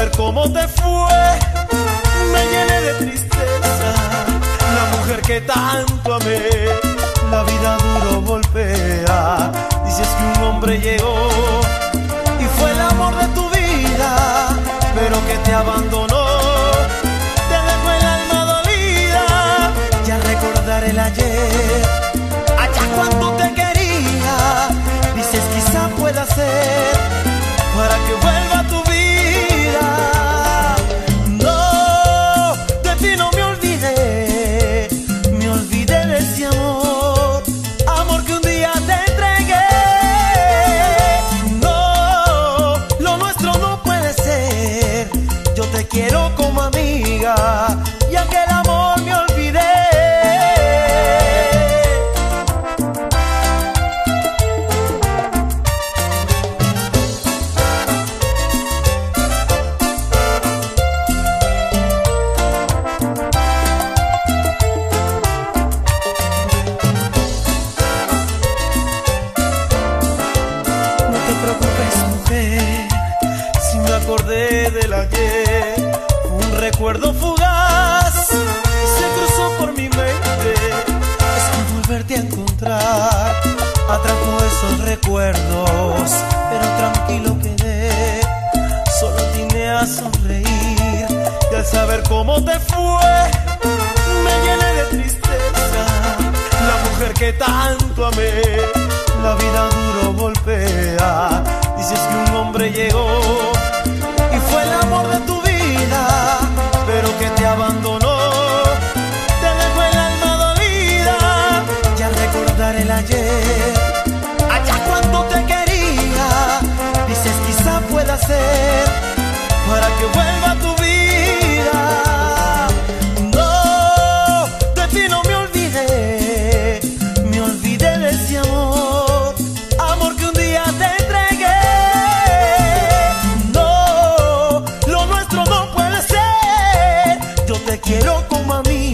saber cómo te fue, me llené de tristeza. La mujer que tanto amé, la vida duro golpea. Dices que un hombre llegó y fue el amor de tu vida, pero que te abandonó, te dejó el alma dolida. Y al recordar el ayer, allá cuando te quería, dices quizá pueda ser para que vuelva a tu vida. No, de ti no me olvidé de ese amor, amor que un día te entregué. No, lo nuestro no puede ser, yo te quiero como amiga y aquel amor me olvidé. Acordé del ayer, un recuerdo fugaz se cruzó por mi mente. Es que volverte a encontrar atrajo esos recuerdos, pero tranquilo quedé, solo atiné a sonreír. Y al saber cómo te fue, me llené de tristeza. La mujer que tanto amé, la vida duro golpea. Dices que un hombre llegó y fue el amor de tu vida, pero que te abandonó, te dejó el alma dolida. Y al recordar el ayer, allá cuando te quería, dices quizá pueda ser para que vuelva a tu vida. No, de ti no me olvidé de ese amor, amor que un día te entregué. Quiero como a mí